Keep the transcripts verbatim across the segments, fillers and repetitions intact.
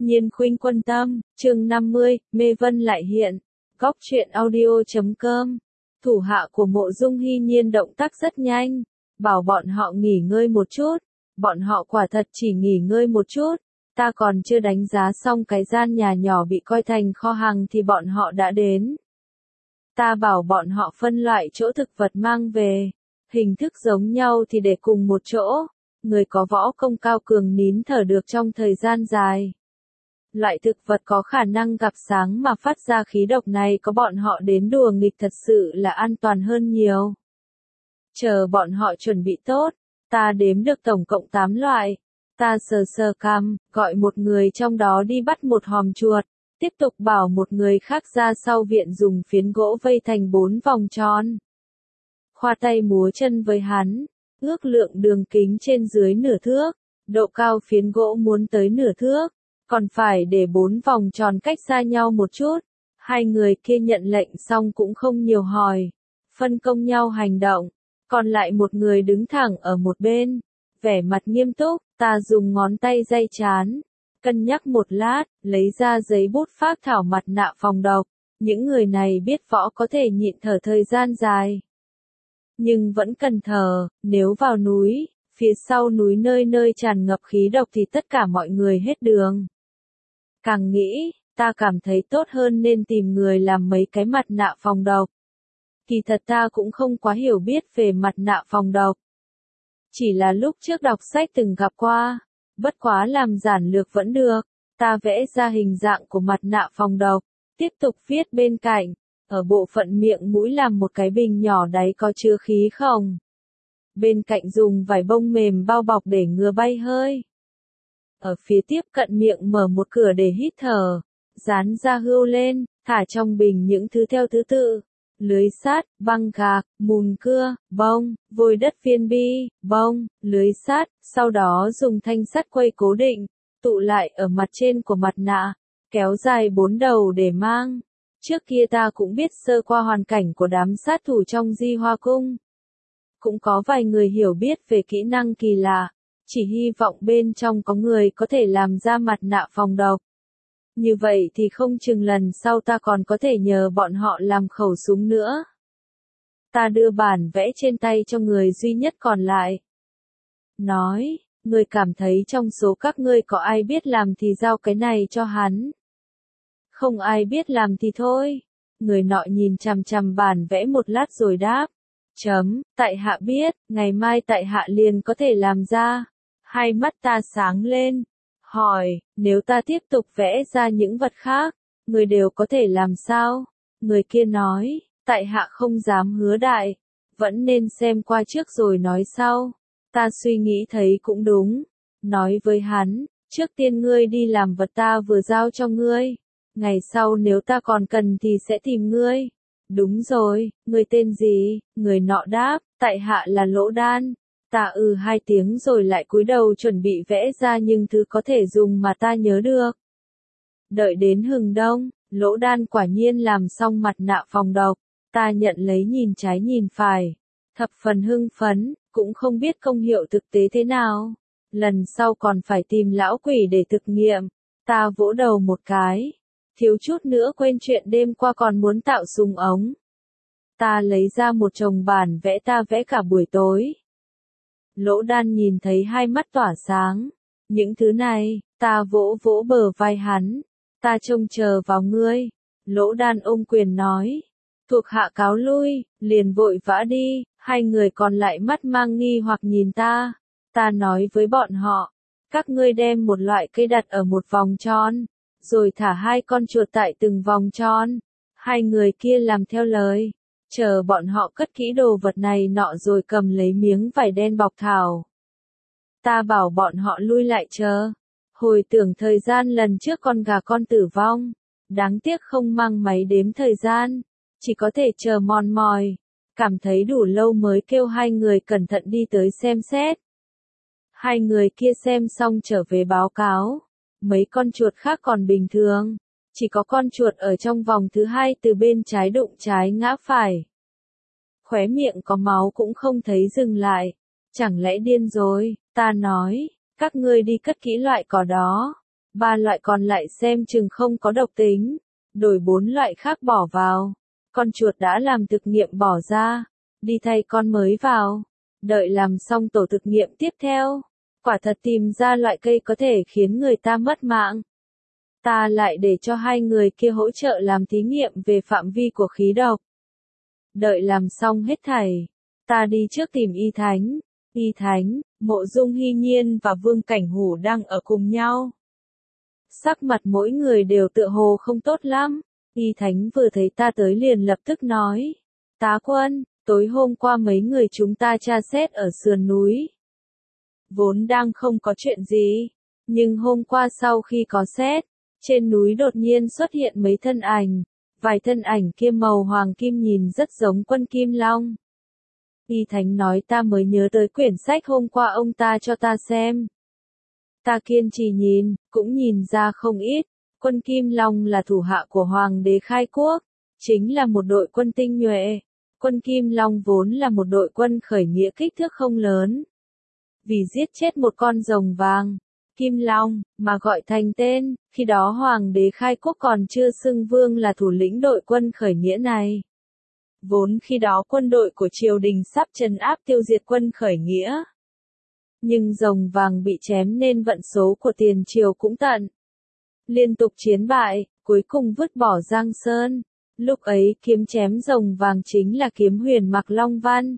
Nhiên khuynh quân tâm, chương năm mươi, mê vân lại hiện. Góc truyện audio chấm com. Thủ hạ của Mộ Dung Hy Nhiên động tác rất nhanh, bảo bọn họ nghỉ ngơi một chút. Bọn họ quả thật chỉ nghỉ ngơi một chút. Ta còn chưa đánh giá xong cái gian nhà nhỏ bị coi thành kho hàng thì bọn họ đã đến. Ta bảo bọn họ phân loại chỗ thực vật mang về. Hình thức giống nhau thì để cùng một chỗ. Người có võ công cao cường nín thở được trong thời gian dài. Loại thực vật có khả năng gặp sáng mà phát ra khí độc này có bọn họ đến đùa nghịch thật sự là an toàn hơn nhiều. Chờ bọn họ chuẩn bị tốt, ta đếm được tổng cộng tám loại. Ta sờ sờ cằm, gọi một người trong đó đi bắt một hòm chuột, tiếp tục bảo một người khác ra sau viện dùng phiến gỗ vây thành bốn vòng tròn. Khoa tay múa chân với hắn, ước lượng đường kính trên dưới nửa thước, độ cao phiến gỗ muốn tới nửa thước. Còn phải để bốn vòng tròn cách xa nhau một chút. Hai người kia nhận lệnh xong cũng không nhiều hỏi. Phân công nhau hành động. Còn lại một người đứng thẳng ở một bên. Vẻ mặt nghiêm túc, ta dùng ngón tay day chán. Cân nhắc một lát, lấy ra giấy bút phác thảo mặt nạ phòng độc. Những người này biết võ có thể nhịn thở thời gian dài. Nhưng vẫn cần thở, nếu vào núi, phía sau núi nơi nơi tràn ngập khí độc thì tất cả mọi người hết đường. Càng nghĩ, ta cảm thấy tốt hơn nên tìm người làm mấy cái mặt nạ phòng độc. Kỳ thật ta cũng không quá hiểu biết về mặt nạ phòng độc. Chỉ là lúc trước đọc sách từng gặp qua, bất quá làm giản lược vẫn được. Ta vẽ ra hình dạng của mặt nạ phòng độc, tiếp tục viết bên cạnh, ở bộ phận miệng mũi làm một cái bình nhỏ đáy có chứa khí không. Bên cạnh dùng vải bông mềm bao bọc để ngừa bay hơi. Ở phía tiếp cận miệng mở một cửa để hít thở, dán ra hươu lên, thả trong bình những thứ theo thứ tự, lưới sắt, băng gạc, mùn cưa, bông, vôi đất viên bi, bông, lưới sắt, sau đó dùng thanh sắt quay cố định, tụ lại ở mặt trên của mặt nạ, kéo dài bốn đầu để mang. Trước kia ta cũng biết sơ qua hoàn cảnh của đám sát thủ trong Di Hoa Cung. Cũng có vài người hiểu biết về kỹ năng kỳ lạ. Chỉ hy vọng bên trong có người có thể làm ra mặt nạ phòng độc. Như vậy thì không chừng lần sau ta còn có thể nhờ bọn họ làm khẩu súng nữa. Ta đưa bản vẽ trên tay cho người duy nhất còn lại. Nói, người cảm thấy trong số các ngươi có ai biết làm thì giao cái này cho hắn. Không ai biết làm thì thôi. Người nọ nhìn chằm chằm bản vẽ một lát rồi đáp. Chấm, tại hạ biết, ngày mai tại hạ liền có thể làm ra. Hai mắt ta sáng lên, hỏi, nếu ta tiếp tục vẽ ra những vật khác, người đều có thể làm sao? Người kia nói, tại hạ không dám hứa đại, vẫn nên xem qua trước rồi nói sau. Ta suy nghĩ thấy cũng đúng, nói với hắn, trước tiên ngươi đi làm vật ta vừa giao cho ngươi, ngày sau nếu ta còn cần thì sẽ tìm ngươi. Đúng rồi, ngươi tên gì? Người nọ đáp, tại hạ là Lỗ Đan. Ta ừ hai tiếng rồi lại cúi đầu chuẩn bị vẽ ra những thứ có thể dùng mà ta nhớ được. Đợi đến hừng đông, Lỗ Đan quả nhiên làm xong mặt nạ phòng độc. Ta nhận lấy nhìn trái nhìn phải. Thập phần hưng phấn, cũng không biết công hiệu thực tế thế nào. Lần sau còn phải tìm lão quỷ để thực nghiệm. Ta vỗ đầu một cái. Thiếu chút nữa quên chuyện đêm qua còn muốn tạo súng ống. Ta lấy ra một chồng bản vẽ ta vẽ cả buổi tối. Lỗ Đan nhìn thấy hai mắt tỏa sáng. Những thứ này, ta vỗ vỗ bờ vai hắn. Ta trông chờ vào ngươi. Lỗ Đan ôm quyền nói. Thuộc hạ cáo lui, liền vội vã đi. Hai người còn lại mắt mang nghi hoặc nhìn ta. Ta nói với bọn họ. Các ngươi đem một loại cây đặt ở một vòng tròn. Rồi thả hai con chuột tại từng vòng tròn. Hai người kia làm theo lời. Chờ bọn họ cất kỹ đồ vật này nọ rồi cầm lấy miếng vải đen bọc thảo. Ta bảo bọn họ lui lại chờ. Hồi tưởng thời gian lần trước con gà con tử vong. Đáng tiếc không mang máy đếm thời gian. Chỉ có thể chờ mòn mỏi. Cảm thấy đủ lâu mới kêu hai người cẩn thận đi tới xem xét. Hai người kia xem xong trở về báo cáo. Mấy con chuột khác còn bình thường. Chỉ có con chuột ở trong vòng thứ hai từ bên trái đụng trái ngã phải. Khóe miệng có máu cũng không thấy dừng lại. Chẳng lẽ điên rồi, ta nói, các ngươi đi cất kỹ loại cỏ đó. Ba loại còn lại xem chừng không có độc tính, đổi bốn loại khác bỏ vào. Con chuột đã làm thực nghiệm bỏ ra, đi thay con mới vào. Đợi làm xong tổ thực nghiệm tiếp theo, quả thật tìm ra loại cây có thể khiến người ta mất mạng. Ta lại để cho hai người kia hỗ trợ làm thí nghiệm về phạm vi của khí độc. Đợi làm xong hết thảy, ta đi trước tìm Y Thánh. Y Thánh, Mộ Dung Hy Nhiên và Vương Cảnh Hủ đang ở cùng nhau. Sắc mặt mỗi người đều tựa hồ không tốt lắm. Y Thánh vừa thấy ta tới liền lập tức nói. Tá Quân, tối hôm qua mấy người chúng ta tra xét ở sườn núi. Vốn đang không có chuyện gì, nhưng hôm qua sau khi có xét, trên núi đột nhiên xuất hiện mấy thân ảnh. Vài thân ảnh kia màu hoàng kim nhìn rất giống Quân Kim Long. Y Thánh nói ta mới nhớ tới quyển sách hôm qua ông ta cho ta xem. Ta kiên trì nhìn, cũng nhìn ra không ít. Quân Kim Long là thủ hạ của Hoàng đế Khai Quốc, chính là một đội quân tinh nhuệ. Quân Kim Long vốn là một đội quân khởi nghĩa kích thước không lớn. Vì giết chết một con rồng vàng, Kim Long, mà gọi thành tên, khi đó Hoàng đế Khai Quốc còn chưa xưng vương là thủ lĩnh đội quân khởi nghĩa này. Vốn khi đó quân đội của triều đình sắp trấn áp tiêu diệt quân khởi nghĩa. Nhưng rồng vàng bị chém nên vận số của tiền triều cũng tận. Liên tục chiến bại, cuối cùng vứt bỏ Giang Sơn. Lúc ấy kiếm chém rồng vàng chính là kiếm Huyền Mặc Long Văn.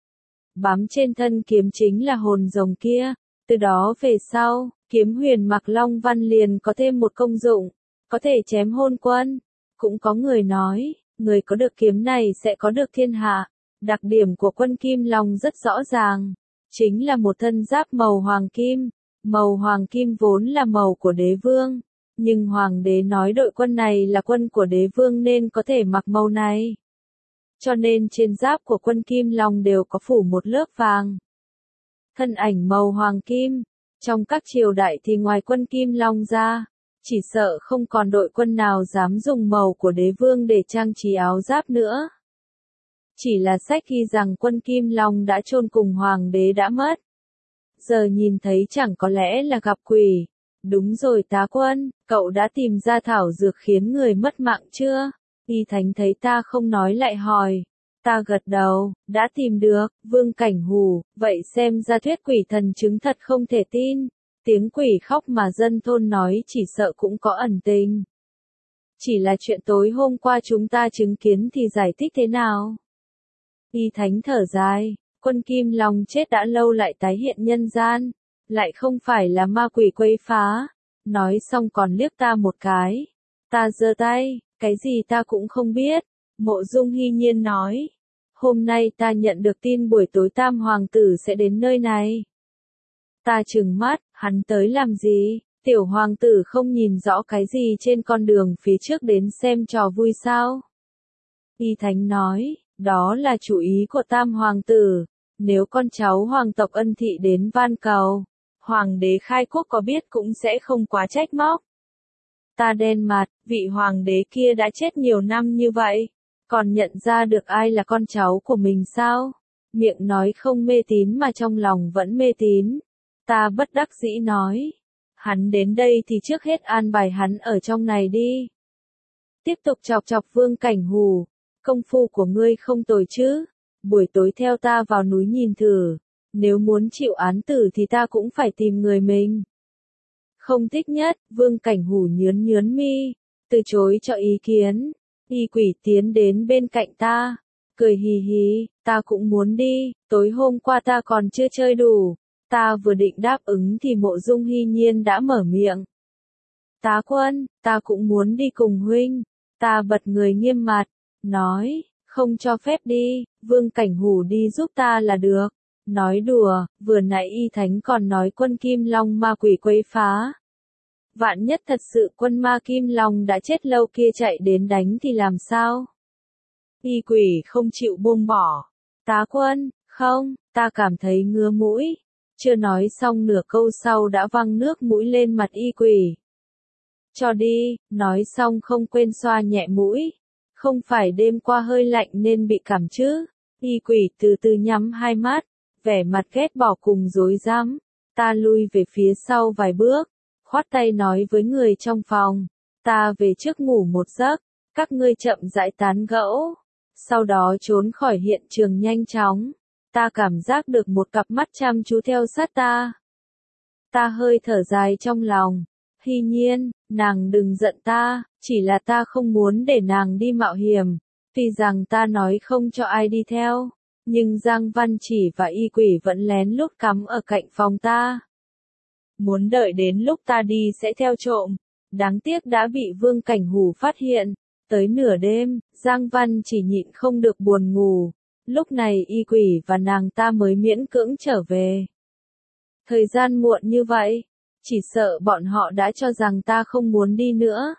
Bám trên thân kiếm chính là hồn rồng kia. Từ đó về sau, kiếm Huyền Mặc Long Văn liền có thêm một công dụng, có thể chém hôn quân. Cũng có người nói, người có được kiếm này sẽ có được thiên hạ. Đặc điểm của quân Kim Long rất rõ ràng, chính là một thân giáp màu hoàng kim. Màu hoàng kim vốn là màu của đế vương, nhưng hoàng đế nói đội quân này là quân của đế vương nên có thể mặc màu này. Cho nên trên giáp của quân Kim Long đều có phủ một lớp vàng. Thân ảnh màu hoàng kim, trong các triều đại thì ngoài quân Kim Long ra, chỉ sợ không còn đội quân nào dám dùng màu của đế vương để trang trí áo giáp nữa. Chỉ là sách ghi rằng quân Kim Long đã chôn cùng hoàng đế đã mất. Giờ nhìn thấy chẳng có lẽ là gặp quỷ. Đúng rồi Tá Quân, cậu đã tìm ra thảo dược khiến người mất mạng chưa? Y Thánh thấy ta không nói lại hỏi. Ta gật đầu, đã tìm được. Vương Cảnh Hủ, vậy xem ra thuyết quỷ thần chứng thật không thể tin. Tiếng quỷ khóc mà dân thôn nói chỉ sợ cũng có ẩn tình. Chỉ là chuyện tối hôm qua chúng ta chứng kiến thì giải thích thế nào? Y Thánh thở dài, quân Kim Long chết đã lâu lại tái hiện nhân gian, lại không phải là ma quỷ quấy phá. Nói xong còn liếc ta một cái. Ta giơ tay, cái gì ta cũng không biết. Mộ Dung Hy Nhiên nói, hôm nay ta nhận được tin buổi tối Tam Hoàng tử sẽ đến nơi này. Ta trừng mắt, hắn tới làm gì? Tiểu hoàng tử không nhìn rõ cái gì trên con đường phía trước đến xem trò vui sao? Y Thánh nói, đó là chủ ý của Tam Hoàng tử. Nếu con cháu hoàng tộc Ân Thị đến van cầu, Hoàng đế Khai Quốc có biết cũng sẽ không quá trách móc. Ta đen mặt, vị hoàng đế kia đã chết nhiều năm như vậy, còn nhận ra được ai là con cháu của mình sao? Miệng nói không mê tín mà trong lòng vẫn mê tín. Ta bất đắc dĩ nói, hắn đến đây thì trước hết an bài hắn ở trong này đi. Tiếp tục chọc chọc Vương Cảnh Hủ, công phu của ngươi không tồi chứ, buổi tối theo ta vào núi nhìn thử, nếu muốn chịu án tử thì ta cũng phải tìm người mình. Không thích nhất, Vương Cảnh Hủ nhướn nhướn mi, từ chối cho ý kiến. Y Quỷ tiến đến bên cạnh ta, cười hì hì, ta cũng muốn đi, tối hôm qua ta còn chưa chơi đủ. Ta vừa định đáp ứng thì Mộ Dung Hy Nhiên đã mở miệng. Tá Quân, ta cũng muốn đi cùng huynh. Ta bật người nghiêm mặt, nói, không cho phép đi, Vương Cảnh Hủ đi giúp ta là được. Nói đùa, vừa nãy Y Thánh còn nói quân Kim Long ma quỷ quấy phá. Vạn nhất thật sự quân ma Kim Long đã chết lâu kia chạy đến đánh thì làm sao? Y Quỷ không chịu buông bỏ. Tá Quân, không, ta cảm thấy ngứa mũi. Chưa nói xong nửa câu sau đã văng nước mũi lên mặt Y Quỷ. Cho đi, nói xong không quên xoa nhẹ mũi. Không phải đêm qua hơi lạnh nên bị cảm chứ? Y Quỷ từ từ nhắm hai mắt, vẻ mặt ghét bỏ cùng rối rắm. Ta lui về phía sau vài bước, khoát tay nói với người trong phòng, ta về trước ngủ một giấc, các ngươi chậm rãi tán gẫu. Sau đó trốn khỏi hiện trường nhanh chóng, ta cảm giác được một cặp mắt chăm chú theo sát ta. Ta hơi thở dài trong lòng, Hy Nhiên, nàng đừng giận ta, chỉ là ta không muốn để nàng đi mạo hiểm, tuy rằng ta nói không cho ai đi theo, nhưng Giang Văn Chỉ và Y Quỷ vẫn lén lút cắm ở cạnh phòng ta. Muốn đợi đến lúc ta đi sẽ theo trộm, đáng tiếc đã bị Vương Cảnh Hủ phát hiện. Tới nửa đêm, Giang Văn Chỉ nhịn không được buồn ngủ, lúc này Y Quỷ và nàng ta mới miễn cưỡng trở về. Thời gian muộn như vậy, chỉ sợ bọn họ đã cho rằng ta không muốn đi nữa.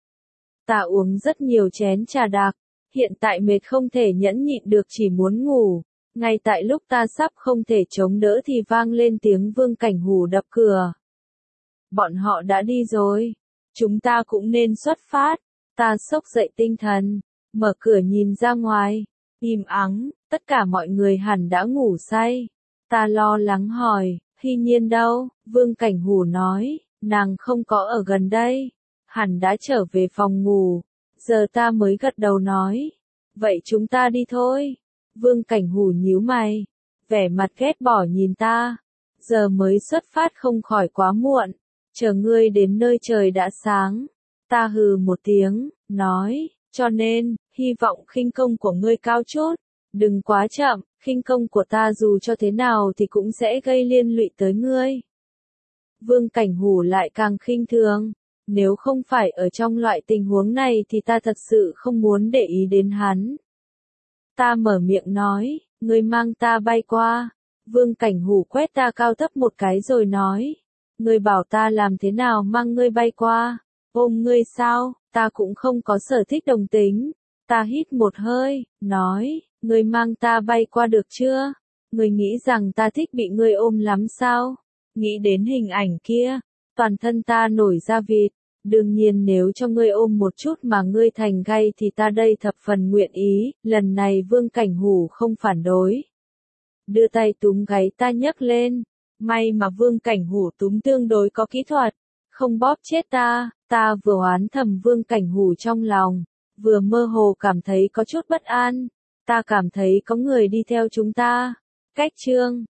Ta uống rất nhiều chén trà đặc, hiện tại mệt không thể nhẫn nhịn được chỉ muốn ngủ. Ngay tại lúc ta sắp không thể chống đỡ thì vang lên tiếng Vương Cảnh Hủ đập cửa. Bọn họ đã đi rồi, chúng ta cũng nên xuất phát. Ta xốc dậy tinh thần, mở cửa nhìn ra ngoài, im ắng, tất cả mọi người hẳn đã ngủ say. Ta lo lắng hỏi, Hy Nhiên đâu? Vương Cảnh Hủ nói, nàng không có ở gần đây, hẳn đã trở về phòng ngủ. Giờ ta mới gật đầu nói, vậy chúng ta đi thôi. Vương Cảnh Hủ nhíu mày, vẻ mặt ghét bỏ nhìn ta, giờ mới xuất phát không khỏi quá muộn, chờ ngươi đến nơi trời đã sáng. Ta hừ một tiếng, nói, cho nên, hy vọng khinh công của ngươi cao chút, đừng quá chậm, khinh công của ta dù cho thế nào thì cũng sẽ gây liên lụy tới ngươi. Vương Cảnh Hủ lại càng khinh thường, nếu không phải ở trong loại tình huống này thì ta thật sự không muốn để ý đến hắn. Ta mở miệng nói, ngươi mang ta bay qua. Vương Cảnh Hủ quét ta cao thấp một cái rồi nói, ngươi bảo ta làm thế nào mang ngươi bay qua? Ôm ngươi sao? Ta cũng không có sở thích đồng tính. Ta hít một hơi, nói, ngươi mang ta bay qua được chưa? Ngươi nghĩ rằng ta thích bị ngươi ôm lắm sao? Nghĩ đến hình ảnh kia, toàn thân ta nổi da vịt. Đương nhiên nếu cho ngươi ôm một chút mà ngươi thành gay thì ta đây thập phần nguyện ý. Lần này Vương Cảnh Hủ không phản đối, đưa tay túm gáy ta nhấc lên. May mà Vương Cảnh Hủ túm tương đối có kỹ thuật, không bóp chết ta. Ta vừa oán thầm Vương Cảnh Hủ trong lòng, vừa mơ hồ cảm thấy có chút bất an. Ta cảm thấy có người đi theo chúng ta. Cách chương